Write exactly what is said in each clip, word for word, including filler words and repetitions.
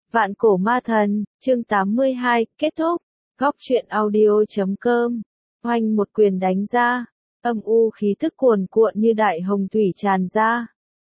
Vạn cổ ma thần, chương tám mươi hai, kết thúc. Góc truyện audio chấm com. Oanh một quyền đánh ra, âm u khí tức cuồn cuộn như đại hồng thủy tràn ra.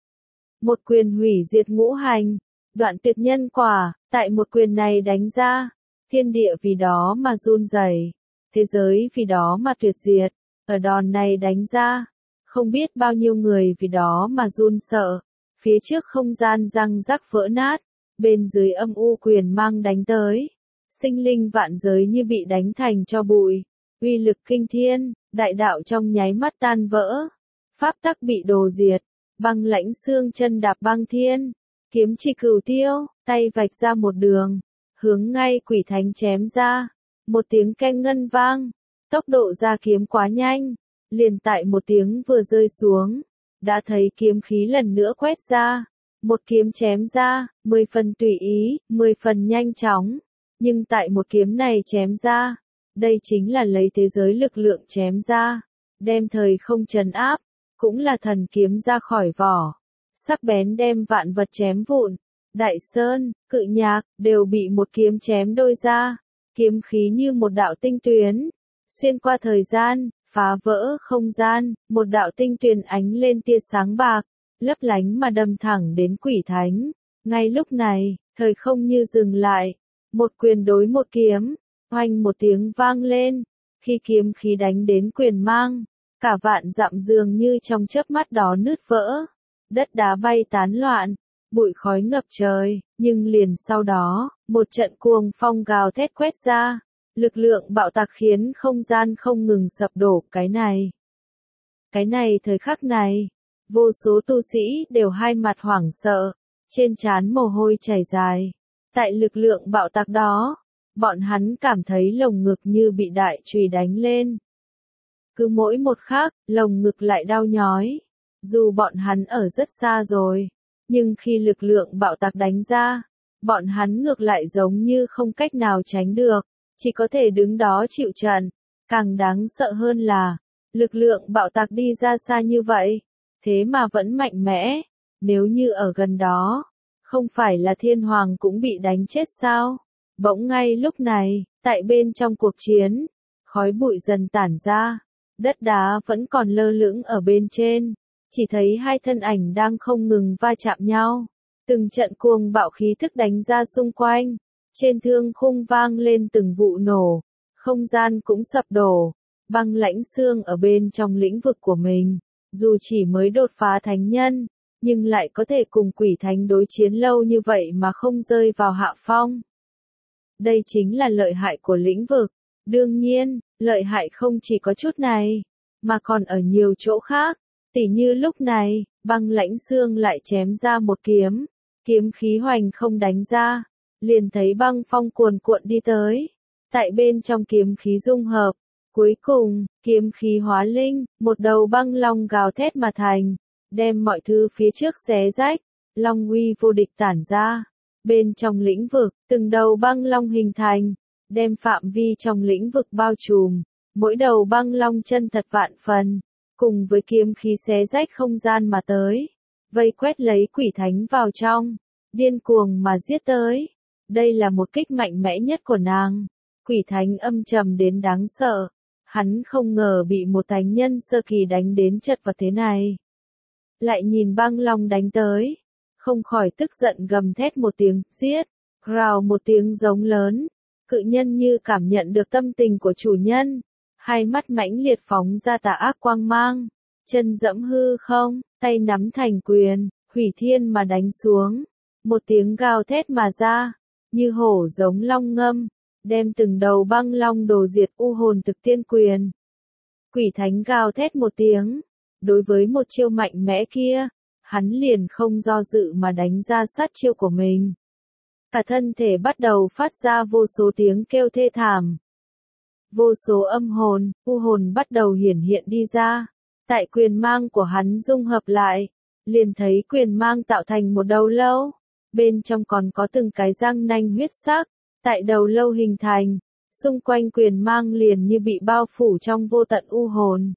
Một quyền hủy diệt ngũ hành, đoạn tuyệt nhân quả, tại một quyền này đánh ra, thiên địa vì đó mà run rẩy, thế giới vì đó mà tuyệt diệt, ở đòn này đánh ra, không biết bao nhiêu người vì đó mà run sợ, phía trước không gian răng rắc vỡ nát, bên dưới âm u quyền mang đánh tới, sinh linh vạn giới như bị đánh thành cho bụi, uy lực kinh thiên, đại đạo trong nháy mắt tan vỡ, pháp tắc bị đồ diệt, băng lãnh xương chân đạp băng thiên, kiếm chỉ cửu tiêu, tay vạch ra một đường, hướng ngay quỷ thánh chém ra, một tiếng keng ngân vang, tốc độ ra kiếm quá nhanh, liền tại một tiếng vừa rơi xuống, đã thấy kiếm khí lần nữa quét ra, một kiếm chém ra, mười phần tùy ý, mười phần nhanh chóng, nhưng tại một kiếm này chém ra, đây chính là lấy thế giới lực lượng chém ra, đem thời không trấn áp, cũng là thần kiếm ra khỏi vỏ, sắc bén đem vạn vật chém vụn, đại sơn, cự nhạc, đều bị một kiếm chém đôi ra, kiếm khí như một đạo tinh tuyến, xuyên qua thời gian, phá vỡ không gian, một đạo tinh tuyền ánh lên tia sáng bạc, lấp lánh mà đâm thẳng đến quỷ thánh. Ngay lúc này, thời không như dừng lại, một quyền đối một kiếm, oanh một tiếng vang lên, khi kiếm khí đánh đến quyền mang, cả vạn dặm dường như trong chớp mắt đó nứt vỡ, đất đá bay tán loạn, bụi khói ngập trời, nhưng liền sau đó, một trận cuồng phong gào thét quét ra, lực lượng bạo tạc khiến không gian không ngừng sập đổ. Cái này, cái này thời khắc này, vô số tu sĩ đều hai mặt hoảng sợ, trên trán mồ hôi chảy dài. Tại lực lượng bạo tạc đó, bọn hắn cảm thấy lồng ngực như bị đại chùy đánh lên. Cứ mỗi một khắc, lồng ngực lại đau nhói. Dù bọn hắn ở rất xa rồi, nhưng khi lực lượng bạo tạc đánh ra, bọn hắn ngược lại giống như không cách nào tránh được, chỉ có thể đứng đó chịu trận. Càng đáng sợ hơn là, lực lượng bạo tạc đi ra xa như vậy, thế mà vẫn mạnh mẽ, nếu như ở gần đó, không phải là thiên hoàng cũng bị đánh chết sao? Bỗng ngay lúc này, tại bên trong cuộc chiến, khói bụi dần tản ra, đất đá vẫn còn lơ lửng ở bên trên, chỉ thấy hai thân ảnh đang không ngừng va chạm nhau, từng trận cuồng bạo khí thức đánh ra xung quanh, trên thương khung vang lên từng vụ nổ, không gian cũng sập đổ, băng lãnh xương ở bên trong lĩnh vực của mình, dù chỉ mới đột phá thánh nhân, nhưng lại có thể cùng quỷ thánh đối chiến lâu như vậy mà không rơi vào hạ phong. Đây chính là lợi hại của lĩnh vực. Đương nhiên, lợi hại không chỉ có chút này, mà còn ở nhiều chỗ khác. Tỉ như lúc này, băng lãnh xương lại chém ra một kiếm, kiếm khí hoành không đánh ra, liền thấy băng phong cuồn cuộn đi tới. Tại bên trong kiếm khí dung hợp, cuối cùng, kiếm khí hóa linh, một đầu băng long gào thét mà thành, đem mọi thứ phía trước xé rách, long uy vô địch tản ra. Bên trong lĩnh vực, từng đầu băng long hình thành, đem phạm vi trong lĩnh vực bao trùm, mỗi đầu băng long chân thật vạn phần, cùng với kiếm khí xé rách không gian mà tới, vây quét lấy quỷ thánh vào trong, điên cuồng mà giết tới. Đây là một kích mạnh mẽ nhất của nàng. Quỷ thánh âm trầm đến đáng sợ, hắn không ngờ bị một thánh nhân sơ kỳ đánh đến chật vật thế này. Lại nhìn băng long đánh tới, không khỏi tức giận gầm thét một tiếng, giết, rào một tiếng giống lớn, cự nhân như cảm nhận được tâm tình của chủ nhân, hai mắt mãnh liệt phóng ra tà ác quang mang, chân dẫm hư không, tay nắm thành quyền, hủy thiên mà đánh xuống, một tiếng gào thét mà ra, như hổ giống long ngâm, đem từng đầu băng long đồ diệt. U hồn thực tiên quyền. Quỷ thánh gào thét một tiếng, đối với một chiêu mạnh mẽ kia, hắn liền không do dự mà đánh ra sát chiêu của mình. Cả thân thể bắt đầu phát ra vô số tiếng kêu thê thảm. Vô số âm hồn, u hồn bắt đầu hiển hiện đi ra. Tại quyền mang của hắn dung hợp lại, liền thấy quyền mang tạo thành một đầu lâu. Bên trong còn có từng cái răng nanh huyết sắc, tại đầu lâu hình thành, xung quanh quyền mang liền như bị bao phủ trong vô tận u hồn.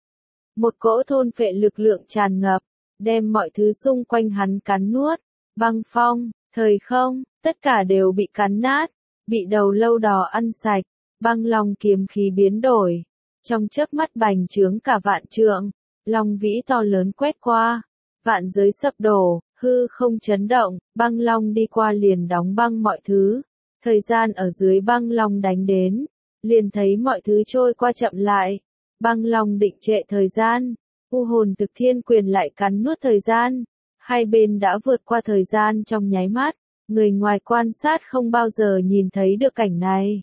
Một cỗ thôn phệ lực lượng tràn ngập, đem mọi thứ xung quanh hắn cắn nuốt, băng phong, thời không, tất cả đều bị cắn nát, bị đầu lâu đỏ ăn sạch, băng long kiếm khí biến đổi, trong chớp mắt bành trướng cả vạn trượng, long vĩ to lớn quét qua, vạn giới sập đổ, hư không chấn động, băng long đi qua liền đóng băng mọi thứ, thời gian ở dưới băng long đánh đến, liền thấy mọi thứ trôi qua chậm lại, băng long định trệ thời gian, u hồn thực thiên quyền lại cắn nuốt thời gian, hai bên đã vượt qua thời gian trong nháy mắt, người ngoài quan sát không bao giờ nhìn thấy được cảnh này.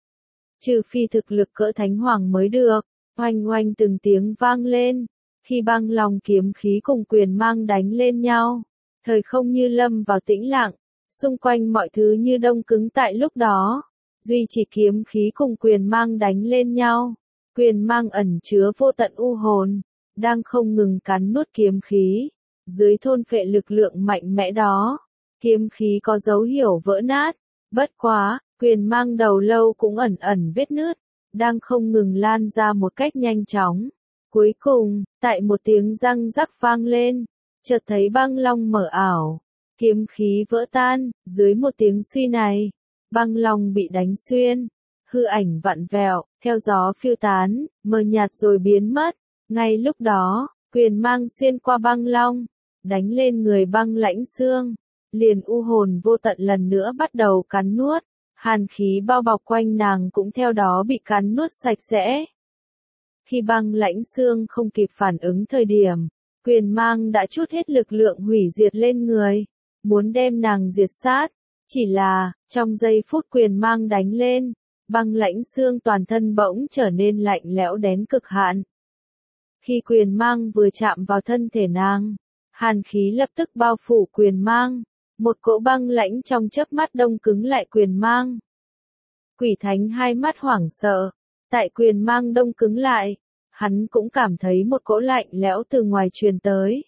Trừ phi thực lực cỡ thánh hoàng mới được, oanh oanh từng tiếng vang lên, khi băng long kiếm khí cùng quyền mang đánh lên nhau, thời không như lâm vào tĩnh lặng, xung quanh mọi thứ như đông cứng tại lúc đó, duy chỉ kiếm khí cùng quyền mang đánh lên nhau, quyền mang ẩn chứa vô tận u hồn, đang không ngừng cắn nuốt kiếm khí, dưới thôn phệ lực lượng mạnh mẽ đó, kiếm khí có dấu hiệu vỡ nát, bất quá, quyền mang đầu lâu cũng ẩn ẩn vết nứt, đang không ngừng lan ra một cách nhanh chóng. Cuối cùng, tại một tiếng răng rắc vang lên, chợt thấy băng long mở ảo, kiếm khí vỡ tan, dưới một tiếng suy này, băng long bị đánh xuyên, hư ảnh vặn vẹo, theo gió phiêu tán, mờ nhạt rồi biến mất, ngay lúc đó, quyền mang xuyên qua băng long, đánh lên người băng lãnh xương, liền u hồn vô tận lần nữa bắt đầu cắn nuốt, hàn khí bao bọc quanh nàng cũng theo đó bị cắn nuốt sạch sẽ. Khi băng lãnh xương không kịp phản ứng thời điểm, quyền mang đã trút hết lực lượng hủy diệt lên người, muốn đem nàng diệt sát, chỉ là, trong giây phút quyền mang đánh lên, băng lãnh xương toàn thân bỗng trở nên lạnh lẽo đến cực hạn. Khi quyền mang vừa chạm vào thân thể nàng, hàn khí lập tức bao phủ quyền mang, một cỗ băng lãnh trong chớp mắt đông cứng lại quyền mang. Quỷ thánh hai mắt hoảng sợ, tại quyền mang đông cứng lại, hắn cũng cảm thấy một cỗ lạnh lẽo từ ngoài truyền tới.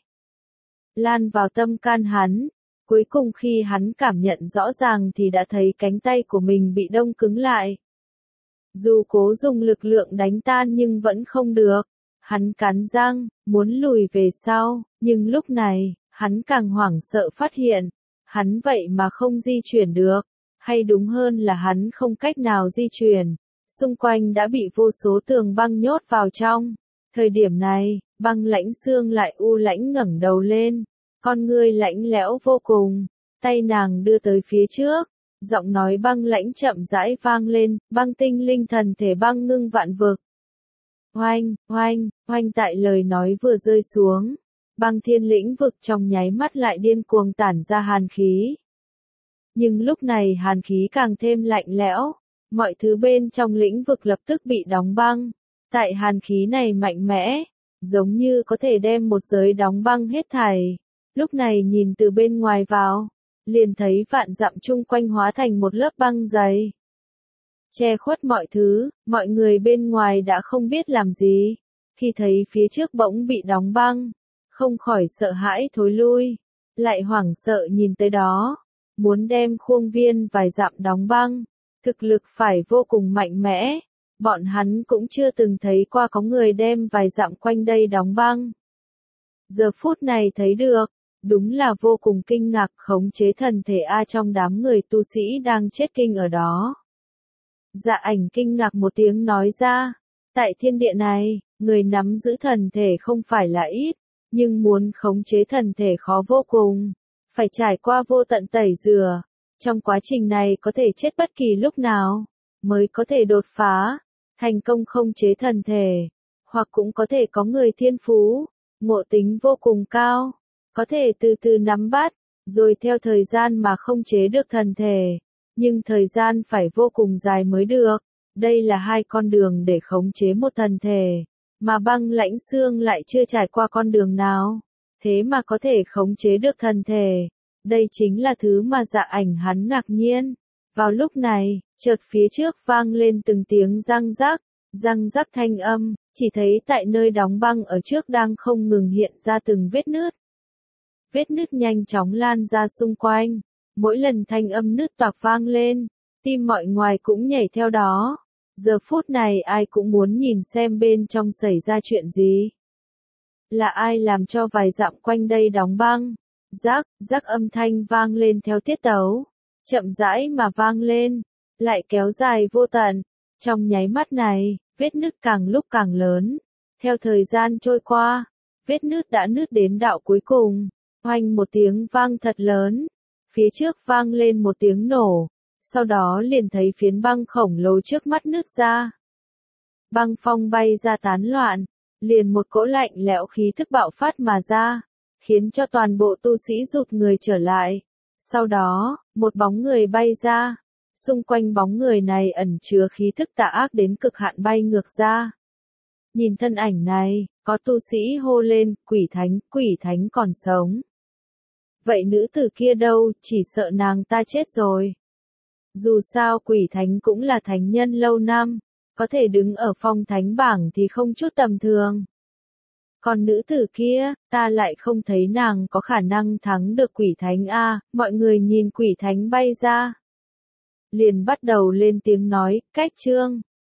Lan vào tâm can hắn, cuối cùng khi hắn cảm nhận rõ ràng thì đã thấy cánh tay của mình bị đông cứng lại. Dù cố dùng lực lượng đánh tan nhưng vẫn không được, hắn cắn răng, muốn lùi về sau, nhưng lúc này, hắn càng hoảng sợ phát hiện, hắn vậy mà không di chuyển được, hay đúng hơn là hắn không cách nào di chuyển, xung quanh đã bị vô số tường băng nhốt vào trong. Thời điểm này, băng lãnh xương lại u lãnh ngẩng đầu lên, con ngươi lạnh lẽo vô cùng, tay nàng đưa tới phía trước, giọng nói băng lãnh chậm rãi vang lên, băng tinh linh thần thể băng ngưng vạn vực. Oanh, oanh, oanh tại lời nói vừa rơi xuống, băng thiên lĩnh vực trong nháy mắt lại điên cuồng tản ra hàn khí. Nhưng lúc này hàn khí càng thêm lạnh lẽo, mọi thứ bên trong lĩnh vực lập tức bị đóng băng. Tại hàn khí này mạnh mẽ, giống như có thể đem một giới đóng băng hết thảy. Lúc này nhìn từ bên ngoài vào, liền thấy vạn dặm chung quanh hóa thành một lớp băng dày. Che khuất mọi thứ, mọi người bên ngoài đã không biết làm gì. Khi thấy phía trước bỗng bị đóng băng, không khỏi sợ hãi thối lui, lại hoảng sợ nhìn tới đó, muốn đem khuôn viên vài dặm đóng băng, thực lực phải vô cùng mạnh mẽ. Bọn hắn cũng chưa từng thấy qua có người đem vài dặm quanh đây đóng băng. Giờ phút này thấy được, đúng là vô cùng kinh ngạc khống chế thần thể A trong đám người tu sĩ đang chết kinh ở đó. Dạ ảnh kinh ngạc một tiếng nói ra, tại thiên địa này, người nắm giữ thần thể không phải là ít, nhưng muốn khống chế thần thể khó vô cùng, phải trải qua vô tận tẩy rửa, trong quá trình này có thể chết bất kỳ lúc nào, mới có thể đột phá, thành công khống chế thần thể, hoặc cũng có thể có người thiên phú, ngộ tính vô cùng cao, có thể từ từ nắm bắt, rồi theo thời gian mà khống chế được thần thể, nhưng thời gian phải vô cùng dài mới được. Đây là hai con đường để khống chế một thần thể, mà băng lãnh xương lại chưa trải qua con đường nào, thế mà có thể khống chế được thần thể. Đây chính là thứ mà Dạ ảnh hắn ngạc nhiên. Vào lúc này, chợt phía trước vang lên từng tiếng răng rắc, răng rắc thanh âm, chỉ thấy tại nơi đóng băng ở trước đang không ngừng hiện ra từng vết nứt. Vết nứt nhanh chóng lan ra xung quanh, mỗi lần thanh âm nứt toạc vang lên, tim mọi ngoài cũng nhảy theo đó. Giờ phút này ai cũng muốn nhìn xem bên trong xảy ra chuyện gì. Là ai làm cho vài dặm quanh đây đóng băng? Rắc, rắc âm thanh vang lên theo tiết tấu. chậm rãi mà vang lên, lại kéo dài vô tận. Trong nháy mắt này, vết nứt càng lúc càng lớn. Theo thời gian trôi qua, vết nứt đã nứt đến đạo cuối cùng. Oanh một tiếng vang thật lớn. Phía trước vang lên một tiếng nổ. Sau đó liền thấy phiến băng khổng lồ trước mắt nứt ra. Băng phong bay ra tán loạn. Liền một cỗ lạnh lẽo khí thức bạo phát mà ra. Khiến cho toàn bộ tu sĩ rụt người trở lại. Sau đó, một bóng người bay ra. Xung quanh bóng người này ẩn chứa khí thức tà ác đến cực hạn bay ngược ra. Nhìn thân ảnh này, có tu sĩ hô lên, quỷ thánh, quỷ thánh còn sống. Vậy nữ tử kia đâu, chỉ sợ nàng ta chết rồi. Dù sao quỷ thánh cũng là thánh nhân lâu năm, có thể đứng ở phong thánh bảng thì không chút tầm thường. Còn nữ tử kia, ta lại không thấy nàng có khả năng thắng được quỷ thánh a. Mọi người nhìn quỷ thánh bay ra. Liền bắt đầu lên tiếng nói, cách chương.